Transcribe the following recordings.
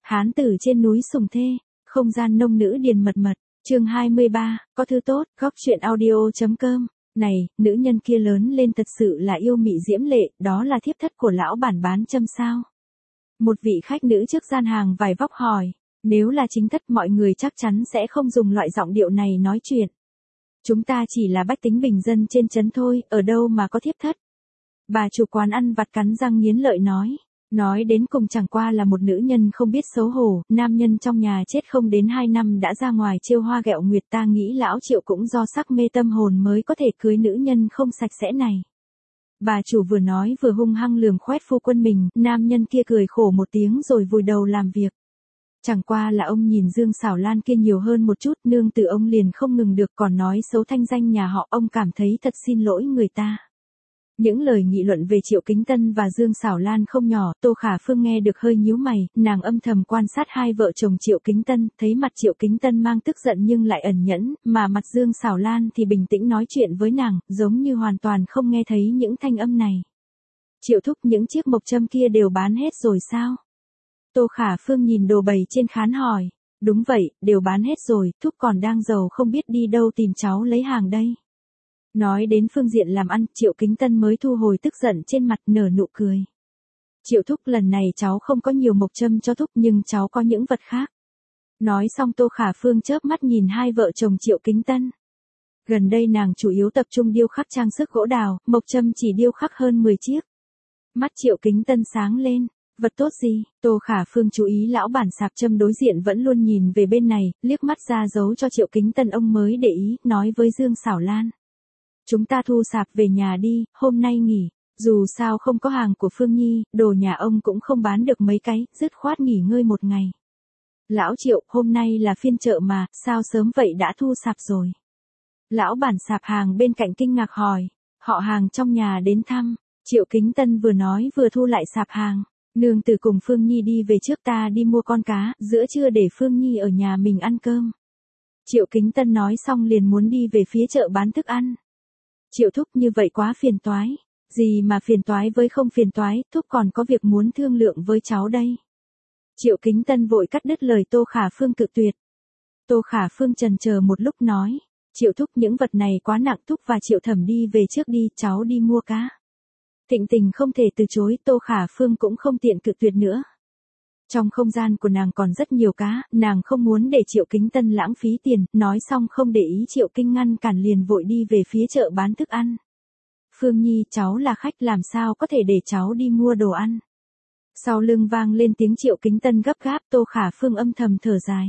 Hán tử trên núi Sùng Thê, không gian nông nữ điền mật mật, chương 23, có thư tốt, góc chuyện audio.com. Này, nữ nhân kia lớn lên thật sự là yêu mị diễm lệ, đó là thiếp thất của lão bản bán châm sao? Một vị khách nữ trước gian hàng vải vóc hỏi, nếu là chính thất mọi người chắc chắn sẽ không dùng loại giọng điệu này nói chuyện. Chúng ta chỉ là bách tính bình dân trên trấn thôi, ở đâu mà có thiếp thất. Bà chủ quán ăn vặt cắn răng nghiến lợi nói đến cùng chẳng qua là một nữ nhân không biết xấu hổ, nam nhân trong nhà chết không đến 2 năm đã ra ngoài trêu hoa ghẹo nguyệt, ta nghĩ lão Triệu cũng do sắc mê tâm hồn mới có thể cưới nữ nhân không sạch sẽ này. Bà chủ vừa nói vừa hung hăng lườm khoét phu quân mình, nam nhân kia cười khổ một tiếng rồi vùi đầu làm việc. Chẳng qua là ông nhìn Dương Sảo Lan kia nhiều hơn một chút, nương tử ông liền không ngừng được còn nói xấu thanh danh nhà họ, ông cảm thấy thật xin lỗi người ta. Những lời nghị luận về Triệu Kính Tân và Dương Sảo Lan không nhỏ, Tô Khả Phương nghe được hơi nhíu mày, nàng âm thầm quan sát hai vợ chồng Triệu Kính Tân, thấy mặt Triệu Kính Tân mang tức giận nhưng lại ẩn nhẫn, mà mặt Dương Sảo Lan thì bình tĩnh nói chuyện với nàng, giống như hoàn toàn không nghe thấy những thanh âm này. Triệu thúc, những chiếc mộc châm kia đều bán hết rồi sao? Tô Khả Phương nhìn đồ bày trên khán hỏi. Đúng vậy, đều bán hết rồi, thúc còn đang giàu không biết đi đâu tìm cháu lấy hàng đây. Nói đến phương diện làm ăn, Triệu Kính Tân mới thu hồi tức giận trên mặt, nở nụ cười. Triệu thúc, lần này cháu không có nhiều mộc châm cho thúc nhưng cháu có những vật khác. Nói xong Tô Khả Phương chớp mắt nhìn hai vợ chồng Triệu Kính Tân. Gần đây nàng chủ yếu tập trung điêu khắc trang sức gỗ đào, mộc châm chỉ điêu khắc hơn 10 chiếc. Mắt Triệu Kính Tân sáng lên. Vật tốt gì? Tô Khả Phương chú ý lão bản sạp châm đối diện vẫn luôn nhìn về bên này, liếc mắt ra dấu cho Triệu Kính Tân ông mới để ý, nói với Dương Sảo Lan. Chúng ta thu sạp về nhà đi, hôm nay nghỉ, dù sao không có hàng của Phương Nhi, đồ nhà ông cũng không bán được mấy cái, dứt khoát nghỉ ngơi một ngày. Lão Triệu, hôm nay là phiên chợ mà, sao sớm vậy đã thu sạp rồi? Lão bản sạp hàng bên cạnh kinh ngạc hỏi, họ hàng trong nhà đến thăm, Triệu Kính Tân vừa nói vừa thu lại sạp hàng. Nương tử cùng Phương Nhi đi về trước, ta đi mua con cá, giữa trưa để Phương Nhi ở nhà mình ăn cơm. Triệu Kính Tân nói xong liền muốn đi về phía chợ bán thức ăn. Triệu thúc, như vậy quá phiền toái. Gì mà phiền toái với không phiền toái, thúc còn có việc muốn thương lượng với cháu đây. Triệu Kính Tân vội cắt đứt lời Tô Khả Phương cự tuyệt. Tô Khả Phương chần chờ một lúc nói, Triệu thúc, những vật này quá nặng, thúc và Triệu thẩm đi về trước đi, cháu đi mua cá. Thịnh tình không thể từ chối, Tô Khả Phương cũng không tiện cự tuyệt nữa. Trong không gian của nàng còn rất nhiều cá, nàng không muốn để Triệu Kính Tân lãng phí tiền, nói xong không để ý Triệu Kinh ngăn cản liền vội đi về phía chợ bán thức ăn. Phương Nhi, cháu là khách làm sao có thể để cháu đi mua đồ ăn. Sau lưng vang lên tiếng Triệu Kính Tân gấp gáp, Tô Khả Phương âm thầm thở dài.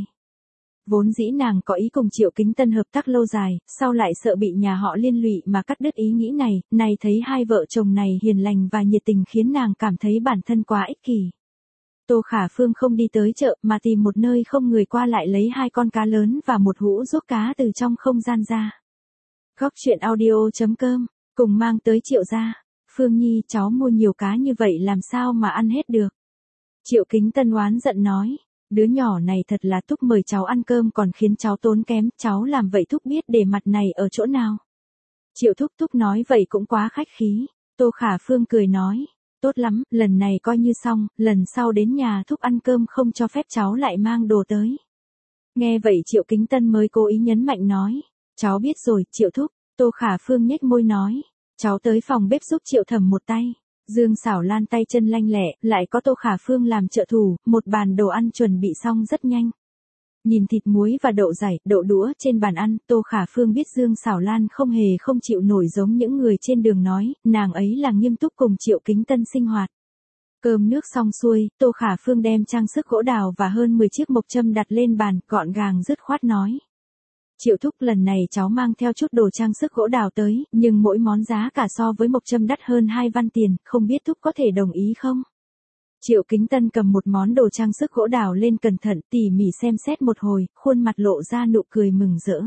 Vốn dĩ nàng có ý cùng Triệu Kính Tân hợp tác lâu dài, sau lại sợ bị nhà họ liên lụy mà cắt đứt ý nghĩ này thấy hai vợ chồng này hiền lành và nhiệt tình khiến nàng cảm thấy bản thân quá ích kỷ. Tô Khả Phương không đi tới chợ mà tìm một nơi không người qua lại lấy 2 con cá lớn và một hũ ruốc cá từ trong không gian ra. Góc chuyện audio.com, cùng mang tới Triệu gia. Phương Nhi, cháu mua nhiều cá như vậy làm sao mà ăn hết được. Triệu Kính Tân oán giận nói. Đứa nhỏ này thật là thúc mời cháu ăn cơm còn khiến cháu tốn kém, cháu làm vậy thúc biết để mặt này ở chỗ nào. Triệu thúc nói vậy cũng quá khách khí. Tô Khả Phương cười nói, tốt lắm, lần này coi như xong, lần sau đến nhà thúc ăn cơm không cho phép cháu lại mang đồ tới. Nghe vậy Triệu Kính Tân mới cố ý nhấn mạnh nói, cháu biết rồi, Triệu thúc. Tô Khả Phương nhếch môi nói, cháu tới phòng bếp giúp Triệu thẩm một tay. Dương Sảo Lan tay chân lanh lẹ, lại có Tô Khả Phương làm trợ thủ, một bàn đồ ăn chuẩn bị xong rất nhanh. Nhìn thịt muối và đậu dải, đậu đũa trên bàn ăn, Tô Khả Phương biết Dương Sảo Lan không hề không chịu nổi giống những người trên đường nói, nàng ấy là nghiêm túc cùng Triệu Kính Tân sinh hoạt. Cơm nước xong xuôi, Tô Khả Phương đem trang sức gỗ đào và hơn 10 chiếc mộc châm đặt lên bàn, gọn gàng dứt khoát nói. Triệu thúc, lần này cháu mang theo chút đồ trang sức gỗ đào tới, nhưng mỗi món giá cả so với mộc châm đắt hơn 2 văn tiền, không biết thúc có thể đồng ý không? Triệu Kính Tân cầm một món đồ trang sức gỗ đào lên cẩn thận tỉ mỉ xem xét một hồi, khuôn mặt lộ ra nụ cười mừng rỡ.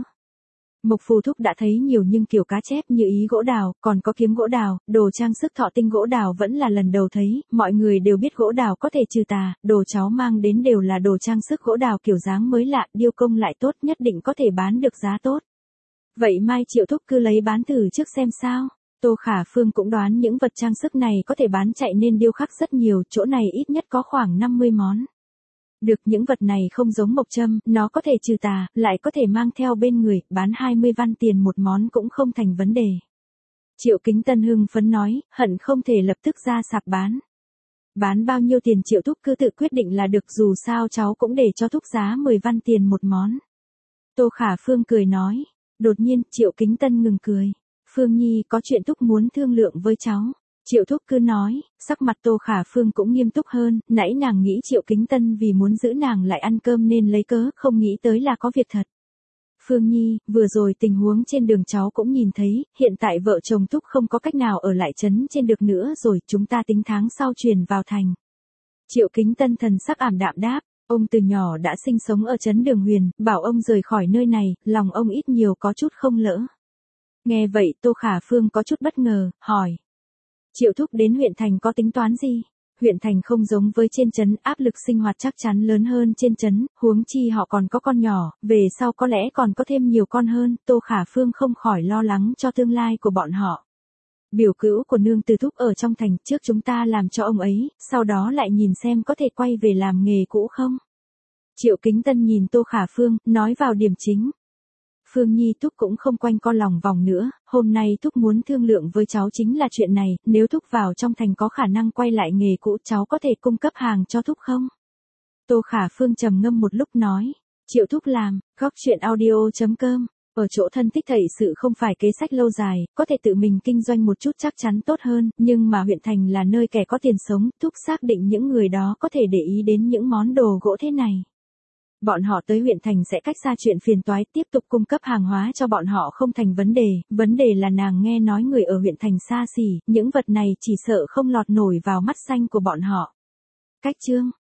Mộc phù thúc đã thấy nhiều nhưng kiểu cá chép như ý gỗ đào, còn có kiếm gỗ đào, đồ trang sức thọ tinh gỗ đào vẫn là lần đầu thấy, mọi người đều biết gỗ đào có thể trừ tà, đồ cháu mang đến đều là đồ trang sức gỗ đào kiểu dáng mới lạ, điêu công lại tốt, nhất định có thể bán được giá tốt. Vậy mai Triệu thúc cứ lấy bán thử trước xem sao. Tô Khả Phương cũng đoán những vật trang sức này có thể bán chạy nên điêu khắc rất nhiều, chỗ này ít nhất có khoảng 50 món. Được, những vật này không giống mộc châm, nó có thể trừ tà, lại có thể mang theo bên người, bán 20 văn tiền một món cũng không thành vấn đề. Triệu Kính Tân hưng phấn nói, hận không thể lập tức ra sạp bán. Bán bao nhiêu tiền Triệu Thúc cứ tự quyết định là được, dù sao cháu cũng để cho Thúc giá 10 văn tiền một món. Tô Khả Phương cười nói. Đột nhiên, Triệu Kính Tân ngừng cười. Phương Nhi, có chuyện Thúc muốn thương lượng với cháu. Triệu Thúc cứ nói, sắc mặt Tô Khả Phương cũng nghiêm túc hơn, nãy nàng nghĩ Triệu Kính Tân vì muốn giữ nàng lại ăn cơm nên lấy cớ, không nghĩ tới là có việc thật. Phương Nhi, vừa rồi tình huống trên đường cháu cũng nhìn thấy, hiện tại vợ chồng Thúc không có cách nào ở lại trấn trên được nữa rồi, chúng ta tính tháng sau chuyển vào thành. Triệu Kính Tân thần sắc ảm đạm đáp, ông từ nhỏ đã sinh sống ở trấn Đường Huyền, bảo ông rời khỏi nơi này, lòng ông ít nhiều có chút không lỡ. Nghe vậy Tô Khả Phương có chút bất ngờ, hỏi. Triệu Thúc đến huyện thành có tính toán gì? Huyện thành không giống với trên trấn, áp lực sinh hoạt chắc chắn lớn hơn trên trấn, huống chi họ còn có con nhỏ, về sau có lẽ còn có thêm nhiều con hơn, Tô Khả Phương không khỏi lo lắng cho tương lai của bọn họ. Biểu cữu của nương từ Thúc ở trong thành, trước chúng ta làm cho ông ấy, sau đó lại nhìn xem có thể quay về làm nghề cũ không? Triệu Kính Tân nhìn Tô Khả Phương, nói vào điểm chính. Phương Nhi, Thúc cũng không quanh co lòng vòng nữa, hôm nay Thúc muốn thương lượng với cháu chính là chuyện này, nếu Thúc vào trong thành có khả năng quay lại nghề cũ, cháu có thể cung cấp hàng cho Thúc không? Tô Khả Phương trầm ngâm một lúc nói, Triệu Thúc làm, góc chuyện audio.com, ở chỗ thân thích thầy sự không phải kế sách lâu dài, có thể tự mình kinh doanh một chút chắc chắn tốt hơn, nhưng mà huyện thành là nơi kẻ có tiền sống, Thúc xác định những người đó có thể để ý đến những món đồ gỗ thế này. Bọn họ tới huyện thành sẽ cách xa chuyện phiền toái, tiếp tục cung cấp hàng hóa cho bọn họ không thành vấn đề là nàng nghe nói người ở huyện thành xa xỉ, những vật này chỉ sợ không lọt nổi vào mắt xanh của bọn họ. Cách chương